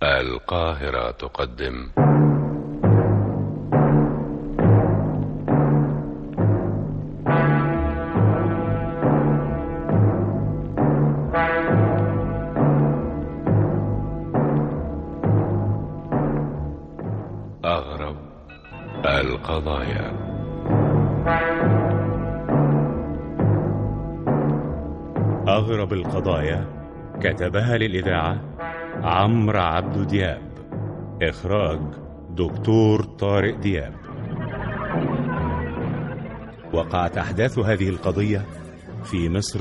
القاهرة تقدم أغرب القضايا. أغرب القضايا كتبها للإذاعة عمرو عبد دياب، إخراج دكتور طارق دياب. وقعت أحداث هذه القضية في مصر.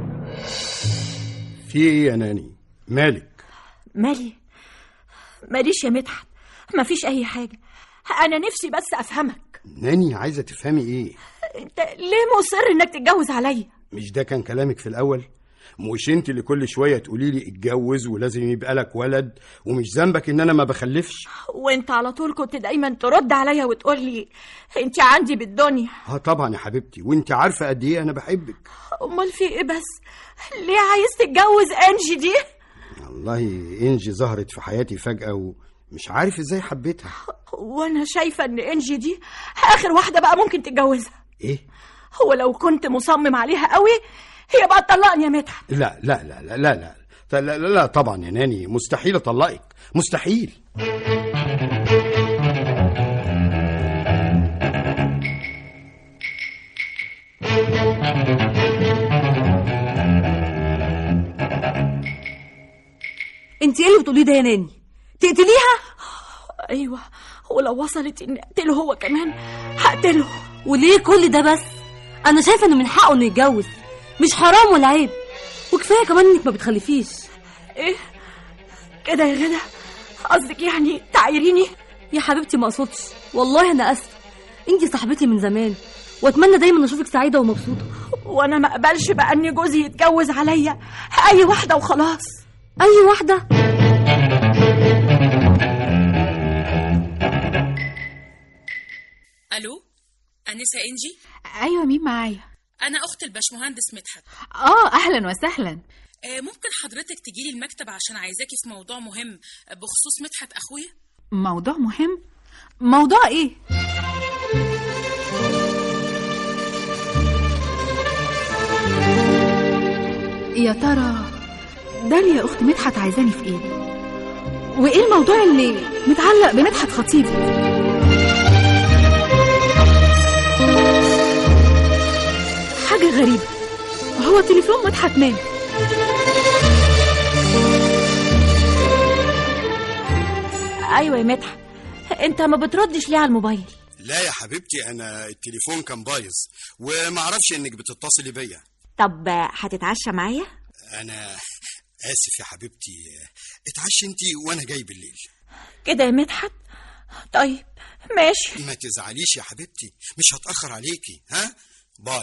في إيه يا ناني؟ مالك؟ ماليش يا مدحت، مفيش أي حاجة. أنا نفسي بس أفهمك. ناني عايزة تفهمي إيه؟ أنت ليه مصر إنك تتجوز عليا؟ مش ده كان كلامك في الأول؟ مش انت اللي كل شوية تقولي لي اتجوز ولازم يبقى لك ولد ومش ذنبك ان انا ما بخلفش؟ وانت على طول كنت دايما ترد عليا وتقول لي انت عندي بالدنيا. طبعا يا حبيبتي، وانت عارفة قد ايه انا بحبك. امال في ايه بس؟ ليه عايز تتجوز انجي دي؟ والله انجي ظهرت في حياتي فجأة ومش عارف ازاي حبيتها. وانا شايفة ان انجي دي اخر واحدة بقى ممكن تتجوزها. ايه؟ هو لو كنت مصمم عليها قوي هي بقى تطلقني يا مدحت. لا لا لا لا لا لا لا, لا طبعا يا ناني، مستحيل اطلقك، مستحيل. انت ايه اللي بتقوليه ده يا ناني؟ تقتليها؟ ايوه، ولو وصلت اني اقتله هو كمان هقتله. وليه كل ده بس؟ انا شايفه انه من حقه انه يتجوز، مش حرام ولا عيب، وكفايه كمان انك ما بتخلفيش. ايه كده يا غدا؟ قصدك يعني تعايريني؟ يا حبيبتي ما اقصدش، والله انا اسفه، انتي صاحبتي من زمان واتمنى دايما اشوفك سعيده ومبسوطه. وانا ما اقبلش بقى ان جوزي يتجوز عليا اي واحده وخلاص. اي واحده؟ الو، انسه انجي؟ ايوه، مين معايا؟ انا اخت الباشمهندس مدحت. اهلا وسهلا. ممكن حضرتك تجيلي المكتب عشان عايزاكي في موضوع مهم بخصوص مدحت اخويا؟ موضوع مهم؟ موضوع ايه؟ يا ترى داليا اخت مدحت عايزاني في ايه؟ وايه الموضوع اللي متعلق بمدحت خطيبي؟ حاجة غريبة، هو تليفون مدحت مال؟ ايوه يا مدحت، انت ما بتردش ليه على الموبايل؟ لا يا حبيبتي، انا التليفون كان بايظ وما اعرفش انك بتتصلي بيا. طب هتتعشى معايا؟ انا اسف يا حبيبتي، اتعشي انتي وانا جاي بالليل. كده يا مدحت؟ طيب ماشي. ما تزعليش يا حبيبتي، مش هتأخر عليكي. ها، باي.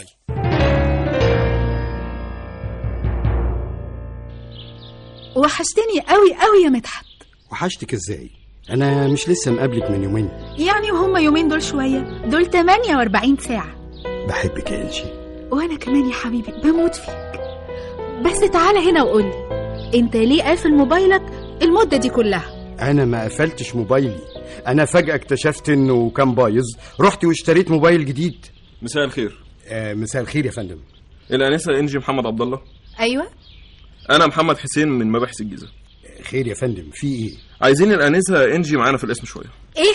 وحشتني قوي قوي يا مدحت. وحشتك ازاي؟ انا مش لسه مقابلك من يومين يعني، وهم يومين دول شوية؟ دول 48 ساعة. بحبك يا إلجي. وانا كمان يا حبيبي بموت فيك. بس تعالى هنا وقولي، انت ليه قافل موبايلك المدة دي كلها؟ انا ما قفلتش موبايلي، انا فجأة اكتشفت انه كان بايظ، رحت واشتريت موبايل جديد. مساء الخير. مساء الخير يا فندم. الانسه انجي محمد عبد الله؟ ايوه، انا محمد حسين من مباحث الجيزه. خير يا فندم، في ايه؟ عايزين الانسه انجي معانا في الاسم شويه. ايه؟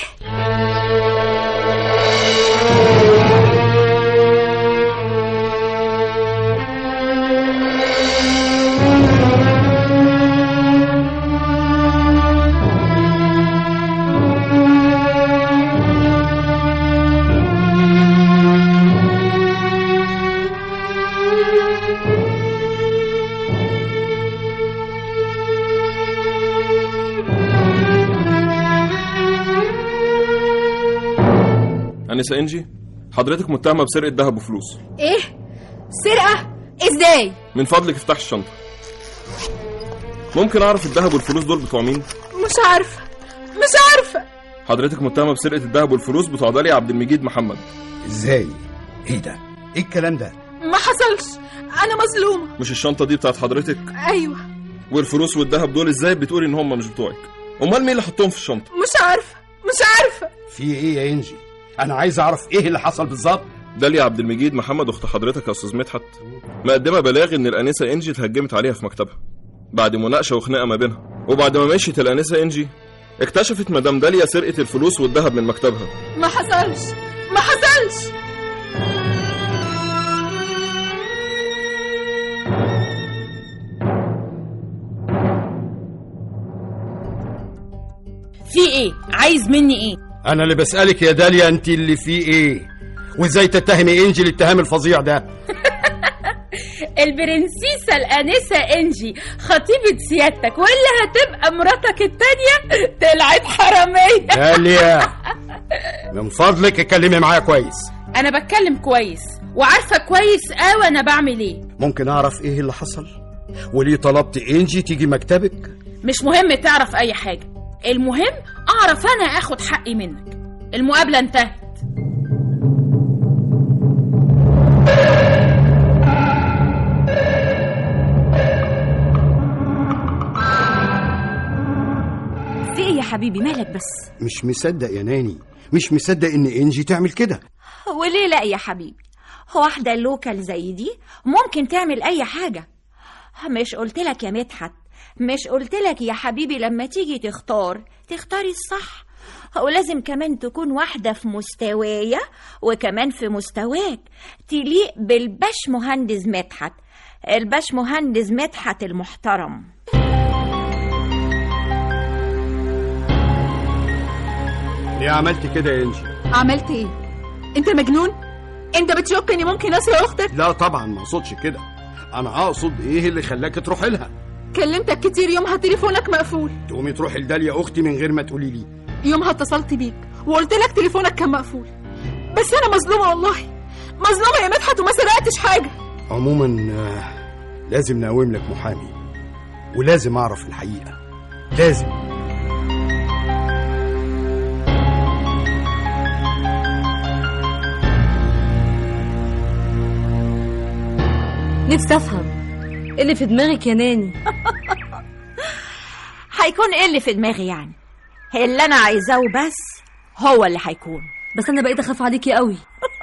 انسه انجي، حضرتك متهمه بسرقه ذهب وفلوس. ايه؟ سرقه؟ ازاي؟ من فضلك افتح الشنطه. ممكن اعرف الذهب والفلوس دول بتوع مين؟ مش عارفه. حضرتك متهمه بسرقه الذهب والفلوس بتوع داليا عبد المجيد محمد. ازاي؟ ايه ده؟ ايه الكلام ده؟ ما حصلش، انا مظلومه. مش الشنطه دي بتاعت حضرتك؟ ايوه. والفلوس والذهب دول ازاي بتقولي ان هم مش بتوعك؟ امال مين اللي حطهم في الشنطه؟ مش عارفة في ايه يا انجي؟ انا عايز اعرف ايه اللي حصل بالظبط. داليا عبد المجيد محمد اخت حضرتك يا استاذ مدحت مقدمه بلاغ ان الانسه انجي اتهجمت عليها في مكتبها بعد مناقشه وخناقه ما بينها، وبعد ما مشيت الانسه انجي اكتشفت مدام داليا سرقه الفلوس والذهب من مكتبها. ما حصلش. في ايه؟ عايز مني ايه؟ انا اللي بسألك يا داليا، انت اللي في ايه؟ وازاي تتهمي انجي الاتهام الفظيع ده؟ البرنسيسة الانسة انجي خطيبة سيادتك واللي هتبقى مراتك التانية طلعت حرامية. داليا من فضلك اتكلمي معايا كويس. انا بتكلم كويس وعارفة كويس قوي انا بعمل ايه. ممكن اعرف ايه اللي حصل؟ وليه طلبت انجي تيجي مكتبك؟ مش مهم تعرف اي حاجة، المهم اعرف انا اخد حقي منك. المقابلة انتهت. في ايه يا حبيبي؟ مالك بس؟ مش مصدق يا ناني، مش مصدق ان انجي تعمل كده. وليه لا يا حبيبي؟ واحدة لوكال زي دي ممكن تعمل اي حاجة. مش قلتلك يا مدحت، مش قلتلك يا حبيبي لما تيجي تختاري الصح، ولازم كمان تكون واحدة في مستوايا وكمان في مستواك تليق بالباش مهندس مدحت، الباش مهندس مدحت المحترم. ليه عملت كده يا انجي؟ عملت ايه؟ انت مجنون؟ انت بتشك اني ممكن اسرق اختك؟ لا طبعا ما اقصدش كده، انا اقصد ايه اللي خلاك تروحي لها؟ كلمتك كتير يومها تليفونك مقفول. تقومي تروحي لداليا اختي من غير ما تقولي لي؟ يومها اتصلت بيك وقلت لك تليفونك كان مقفول، بس انا مظلومه والله، مظلومه يا مدحت وما سرقتش حاجه. عموما لازم نقوم لك محامي، ولازم اعرف الحقيقه، لازم. نفسي افهم ايه اللي في دماغك يا ناني. هيكون ايه اللي في دماغي يعني؟ اللي انا عايزاه بس هو اللي هيكون. بس انا بقيت اخاف عليكي قوي.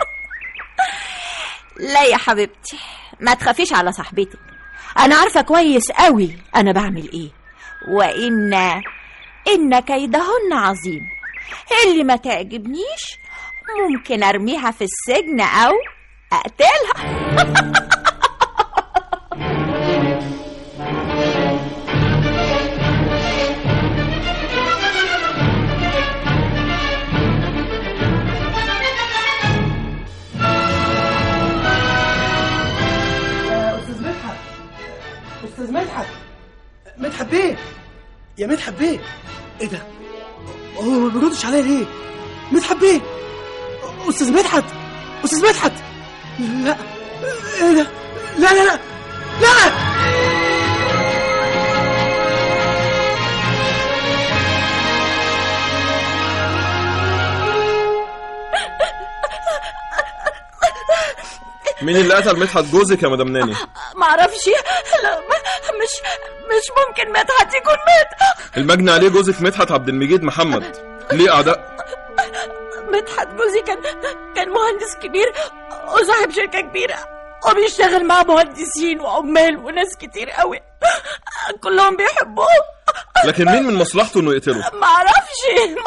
لا يا حبيبتي، ما تخافيش على صاحبتك، انا عارفه كويس قوي انا بعمل ايه، وان كيدهن عظيم. اللي ما تعجبنيش ممكن ارميها في السجن او اقتلها. استاذ مدحت، مدحت بيه، يا مدحت بيه، ايه ده؟ هو ما بيردش عليا ليه؟ مدحت بيه، استاذ مدحت، استاذ مدحت، لا ايه ده؟ لا لا لا لا. مين اللي قتل مدحت جوزك يا مدام ناني؟ معرفش، لا مش ممكن مدحت يكون مات. المجني عليه جوزك مدحت عبد المجيد محمد، ليه اعداء؟ مدحت جوزي كان مهندس كبير وصاحب شركة كبيرة، وبيشتغل مع مهندسين وعمال وناس كتير قوي كلهم بيحبوه. لكن مين من مصلحته انه يقتله؟ معرفش.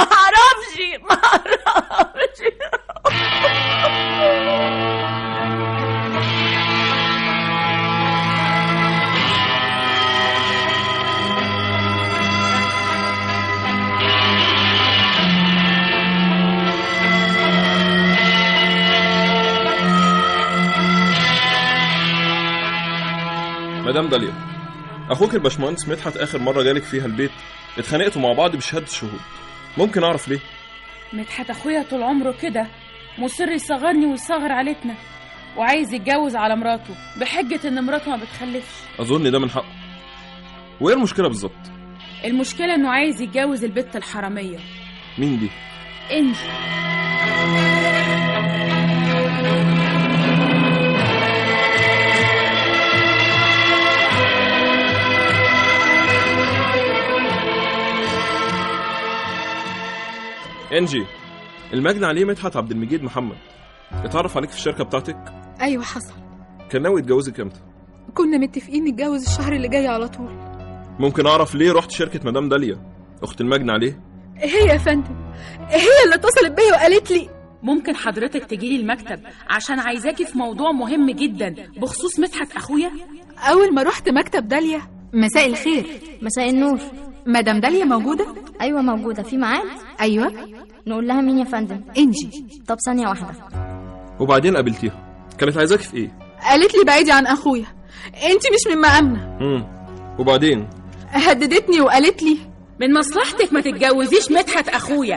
مدام داليا، اخوك الباشمهندس مدحت اخر مره جالك فيها البيت اتخانقتوا مع بعض بشهاده شهود، ممكن اعرف ليه؟ مدحت اخويا طول عمره كده مصر يصغرني ويصغر عيلتنا، وعايز يتجوز على مراته بحجه ان مراته ما بتخلفش. اظن ده من حقه. وايه المشكله بالظبط؟ المشكله انه عايز يتجوز البت الحراميه. مين دي؟ انجي. انجي، المجني عليه مدحت عبد المجيد محمد، اتعرف عليك في الشركه بتاعتك؟ ايوه حصل. كان ناوي يتجوزك امتى؟ كنا متفقين نتجوز الشهر اللي جاي على طول. ممكن اعرف ليه رحت شركه مدام داليا اخت المجني عليه؟ هي يا فندم، هي اللي اتصلت بيا وقالت لي ممكن حضرتك تجيلي المكتب عشان عايزاكي في موضوع مهم جدا بخصوص مدحت اخويا. اول ما رحت مكتب داليا. مساء الخير. مساء النور. مدام داليا موجوده؟ ايوه موجوده. في ميعاد؟ ايوه. نقول لها مين يا فندم؟ انجي. طب ثانيه واحده. وبعدين قابلتيها كانت عايزاكي في ايه؟ قالت لي بعيدي عن اخويا، انت مش من مقامنا. وبعدين هددتني وقالت لي من مصلحتك ما تتجوزيش مدحت اخويا،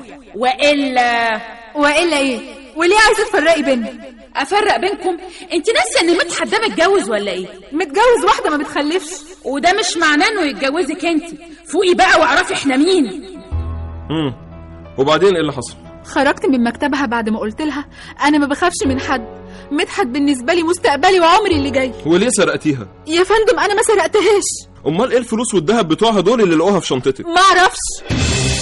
والا ايه؟ وليه عايزه تفرقي بيننا؟ افرق بينكم؟ انت ناسيه ان مدحت ده متجوز ولا ايه؟ متجوز واحده ما بتخلفش، وده مش معناه انه يتجوزك انت. فوقي بقى واعرفي احنا مين. وبعدين ايه اللي حصل؟ خرجت من مكتبها بعد ما قلت لها انا ما بخافش من حد، مدحت بالنسبه لي مستقبلي وعمري اللي جاي. وليه سرقتيها؟ يا فندم انا ما سرقتهاش. امال ايه الفلوس والذهب بتوعها دول اللي لقوها في شنطتك؟ ما اعرفش.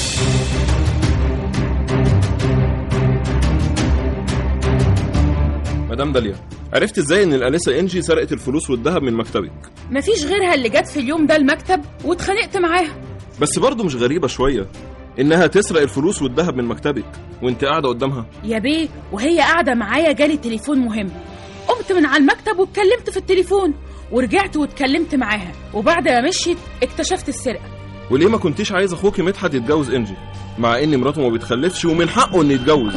مدام داليا، عرفت ازاي ان الانسه انجي سرقت الفلوس والذهب من مكتبك؟ مفيش غيرها اللي جت في اليوم ده المكتب واتخانقت معاها. بس برضه مش غريبه شويه انها تسرق الفلوس والذهب من مكتبك وانت قاعده قدامها؟ يا بيه، وهي قاعده معايا جالي تليفون مهم، قمت من على المكتب واتكلمت في التليفون ورجعت واتكلمت معاها، وبعد ما مشيت اكتشفت السرقه. وليه ما كنتيش عايز اخوكي مدحت يتجوز انجي مع ان مراته ما بتخلفش ومن حقه انه يتجوز؟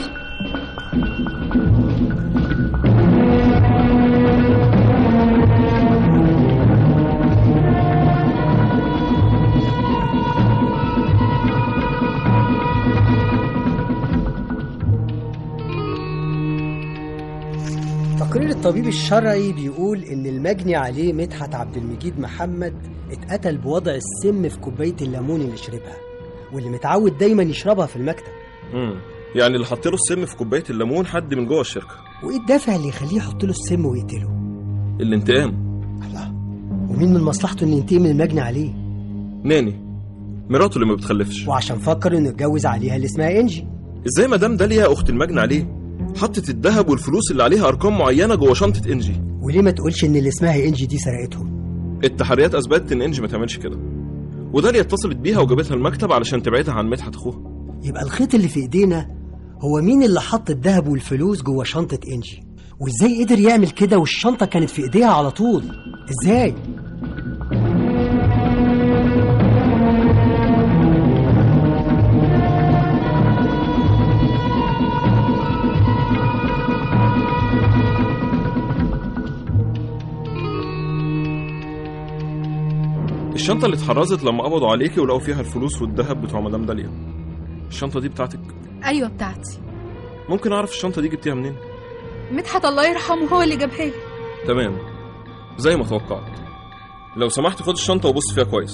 تقرير الطبيب الشرعي بيقول إن المجني عليه مدحت عبد المجيد محمد اتقتل بوضع السم في كوباية الليمون اللي شربها واللي متعود دايما يشربها في المكتب. يعني اللي حط له السم في كوباية الليمون حد من جوه الشركة. وإيه الدافع اللي يخليه يحط له السم ويقتله؟ الانتقام. الله، ومين من مصلحته إن ينتقم من المجني عليه؟ ناني، مراته اللي ما بتخلفش، وعشان فكر إنه يتجوز عليها اللي اسمها إنجي. إزاي مدام داليا أخت المجني عليه حطت الذهب والفلوس اللي عليها أرقام معينة جوه شنطة إنجي؟ وليه ما تقولش إن اللي اسمها إنجي دي سرقتهم؟ التحريات أثبتت إن إنجي ما تعملش كده، وداليا اتصلت بيها وجابتها المكتب علشان تبعدها عن مدحت أخوها. يبقى الخيط اللي في إيدينا هو مين اللي حط الذهب والفلوس جوه شنطة إنجي، وإزاي قدر يعمل كده والشنطة كانت في إيديها على طول؟ إزاي؟ الشنطة اللي اتحرزت لما قبضوا عليكي ولقوا فيها الفلوس والذهب بتوع مدام داليا، الشنطة دي بتاعتك؟ ايوه بتاعتي. ممكن اعرف الشنطة دي جبتيها منين؟ مدحت الله يرحمه هو اللي جابها لي. تمام، زي ما توقعت. لو سمحت خد الشنطة وبص فيها كويس.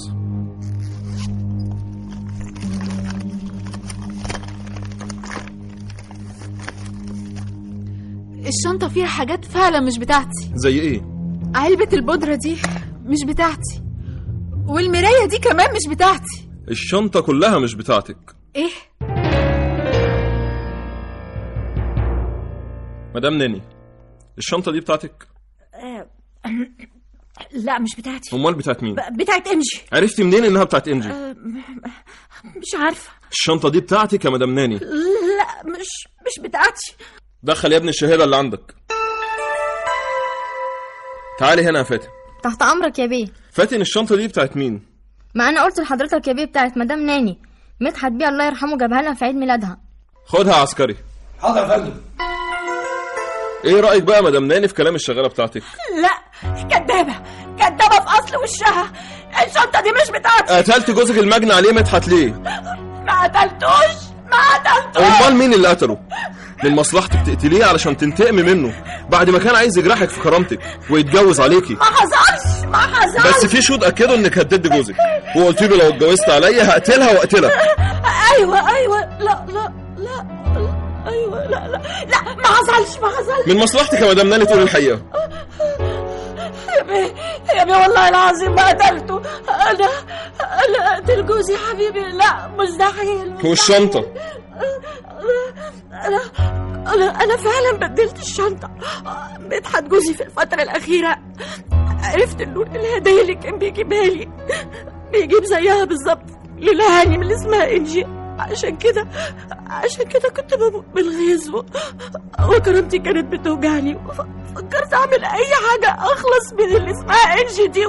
الشنطة فيها حاجات فعلا مش بتاعتي. زي ايه؟ علبة البودرة دي مش بتاعتي، والمراية دي كمان مش بتاعتي. الشنطة كلها مش بتاعتك. ايه؟ مدام ناني، الشنطة دي بتاعتك؟ لا مش بتاعتي. امال بتاعت مين؟ بتاعت انجي. عرفتي منين انها بتاعت انجي؟ مش عارفة. الشنطة دي بتاعتك يا مدام ناني؟ لا مش بتاعتي. دخل يا ابني الشهادة اللي عندك. تعالي هنا يا فاتن. تحت امرك يا بيه. فاتن، الشنطة دي بتاعت مين؟ ما انا قلت لحضرتك يا بيه بتاعت مدام ناني، مدحت بيه الله يرحمه جابها لنا في عيد ميلادها. خدها عسكري. حاضر يا فندم. ايه رأيك بقى مدام ناني في كلام الشغالة بتاعتك؟ لا، كدابة في اصل وشها. الشنطة دي مش بتاعتي. قتلت جوزك المجني عليه مدحت ليه؟ ما قتلتوش. امال مين اللي قتله؟ من مصلحتك تقتليه علشان تنتقمي منه بعد ما كان عايز يجرحك في كرامتك ويتجوز عليكي. ما حصلش. بس في شهود اكدوا انك هتدي جوزك، وقلت له لو اتجوزت عليا هقتلها واقتلك. ايوه لا ايوه لا ما حصلش. من مصلحتك يا مدام ناني تقول الحقيقه. يا بيه والله العظيم ما قتلته. انا قتل جوزي حبيبي. لا مستحيل. والشنطه أنا فعلا بدلت الشنطة. مدحت جوزي في الفترة الأخيرة عرفت إنه الهدايا اللي كان بيجيبها لي بيجيب زيها بالظبط للهانم اللي اسمها إنجي. عشان كده كنت بموت بالغيظ وكرامتي كانت بتوجعني. فكرت أعمل أي حاجة أخلص من اللي اسمها إنجي دي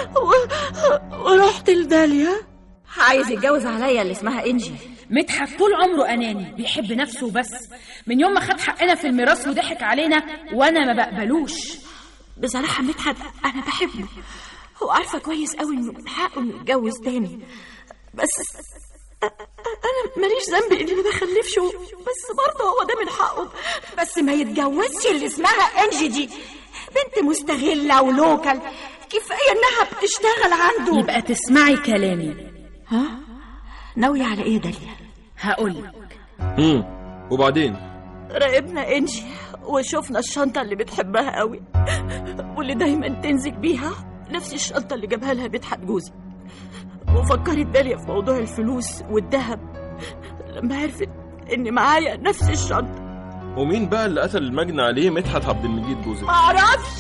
ورحت لداليا. عايز يتجوز عليا اللي اسمها إنجي. مدحت طول عمره أناني، بيحب نفسه بس. من يوم ما خد حقنا في الميراث وضحك علينا وأنا ما بقبلوش. بصراحة مدحت أنا بحبه، هو عارفة كويس قوي إنه من حقه إنه يتجوز تاني، بس أنا ماليش ذنب إني ما بخلفش، بس برضه هو ده من حقه. بس ما يتجوزش اللي اسمها إنجي دي، بنت مستغلة ولوكال، كفاية إنها بتشتغل عنده. يبقى تسمعي كلامي. ها؟ ناوية على إيه داليا؟ هقولك. وبعدين؟ راقبنا إنجي وشوفنا الشنطة اللي بتحبها قوي واللي دايما تنزل بيها، نفس الشنطة اللي جابها لها مدحت جوزي. وفكرت داليا في موضوع الفلوس والذهب لما عرفت إن معايا نفس الشنطة. ومين بقى اللي قتل المجني عليه مدحت عبد المجيد جوزي؟ معرفش.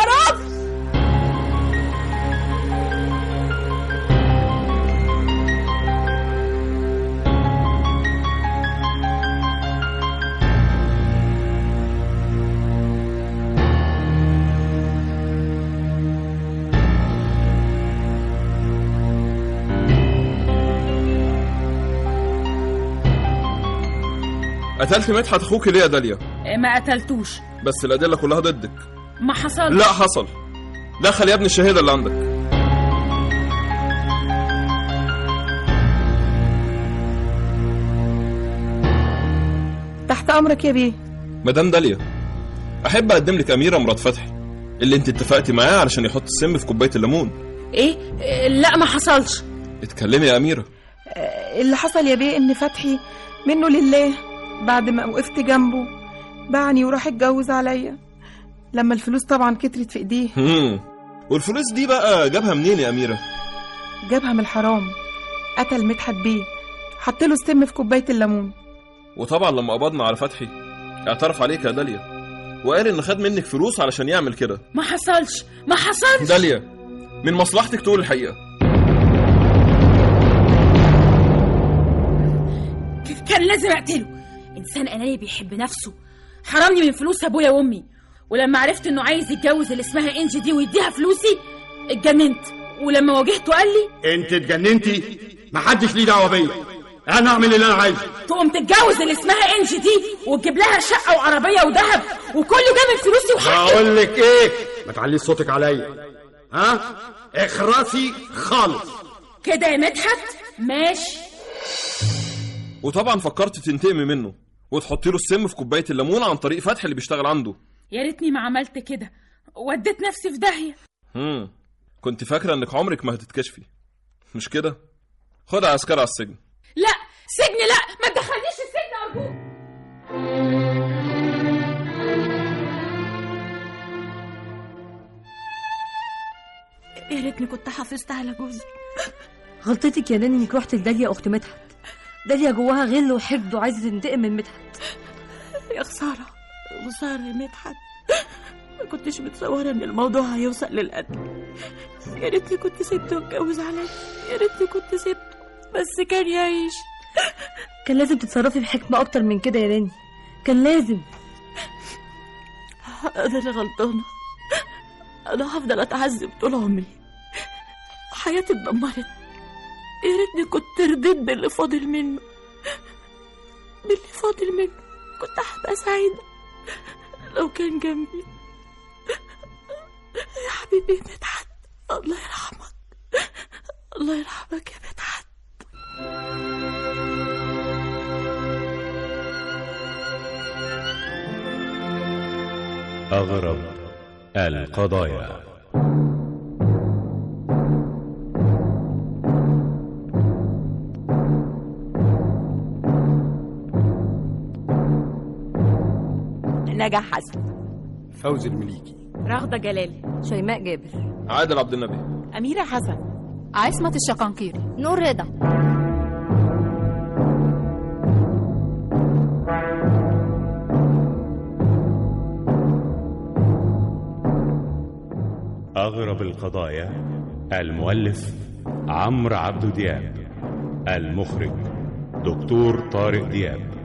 قتلت مدحت اخوك ليه يا داليا؟ ما قتلتوش، بس الادله كلها ضدك. ما حصل. لا حصل. دخل يا ابن الشهيده اللي عندك. تحت امرك يا بيه. مدام داليا، احب اقدم لك اميره مرات فتحي اللي انت اتفقتي معاه علشان يحط السم في كوبايه الليمون. ايه؟ لا ما حصلش. اتكلمي يا اميره. اللي حصل يا بيه ان فتحي منه لله بعد ما وقفت جنبه باعني وراح اتجوز عليا، لما الفلوس طبعا كترت في ايديه. والفلوس دي بقى جابها منين يا اميره؟ جابها من الحرام. قتل مدحت بيه، حط له السم في كوبايه الليمون. وطبعا لما قبضنا على فتحي اعترف عليك يا داليا وقال انه خد منك فلوس علشان يعمل كده. ما حصلش. داليا، من مصلحتك تقول الحقيقه. كان لازم اقتله. انسان اناني بيحب نفسه، حرمني من فلوس ابويا وامي، ولما عرفت انه عايز يتجوز اللي اسمها انجي دي ويديها فلوسي اتجننت. ولما واجهته قال لي انت اتجننتي؟ محدش ليه دعوه بيا، انا اعمل اللي انا عايزه. تقوم تتجوز اللي اسمها انجي دي وتجيب لها شقه وعربيه وذهب وكله جاب من فلوسي وحقي. اقول لك ايه، ما تعليش صوتك عليا. ها؟ اخرسي خالص كده يا مدحت. ماشي. وطبعا فكرت تنتقمي منه وتحطي له السم في كوبايه الليمون عن طريق فتحي اللي بيشتغل عنده. يا ريتني ما عملت كده، وديت نفسي في داهيه. كنت فاكره انك عمرك ما هتتكشفي، مش كده؟ خد عسكر على السجن. لا سجن، لا ما تدخلنيش السجن ارجوك. يا ريتني كنت حافظت على جوزي. غلطتك يا ناني انك رحت لداليا اخت مدحت. داليا جواها غل وحقد وعايزه تنتقم من مدحت. يا خساره يا مدحت، ما كنتش متصوره ان الموضوع هيوصل للقتل. يا ريتني كنت سبته واتجوز عليا، يا ريتني كنت سبته بس كان يعيش. كان لازم تتصرفي بحكمه اكتر من كده يا ناني، كان لازم. انا اللي غلطانه، انا هفضل اتعذب طول عمري، حياتي اتدمرت. يا ريتني كنت رضيت باللي فاضل منه، كنت هبقى سعيدة لو كان جنبي. يا حبيبي مدحت، الله يرحمك، الله يرحمك يا مدحت. أغرب القضايا. نجاح حسن، فوزي المليكي، رغدة جلال، شيماء جابر، عادل عبد النبي، أميرة حسن، عصمت الشقنقيري، نور رضا. أغرب القضايا. المؤلف عمرو عبد دياب. المخرج دكتور طارق دياب.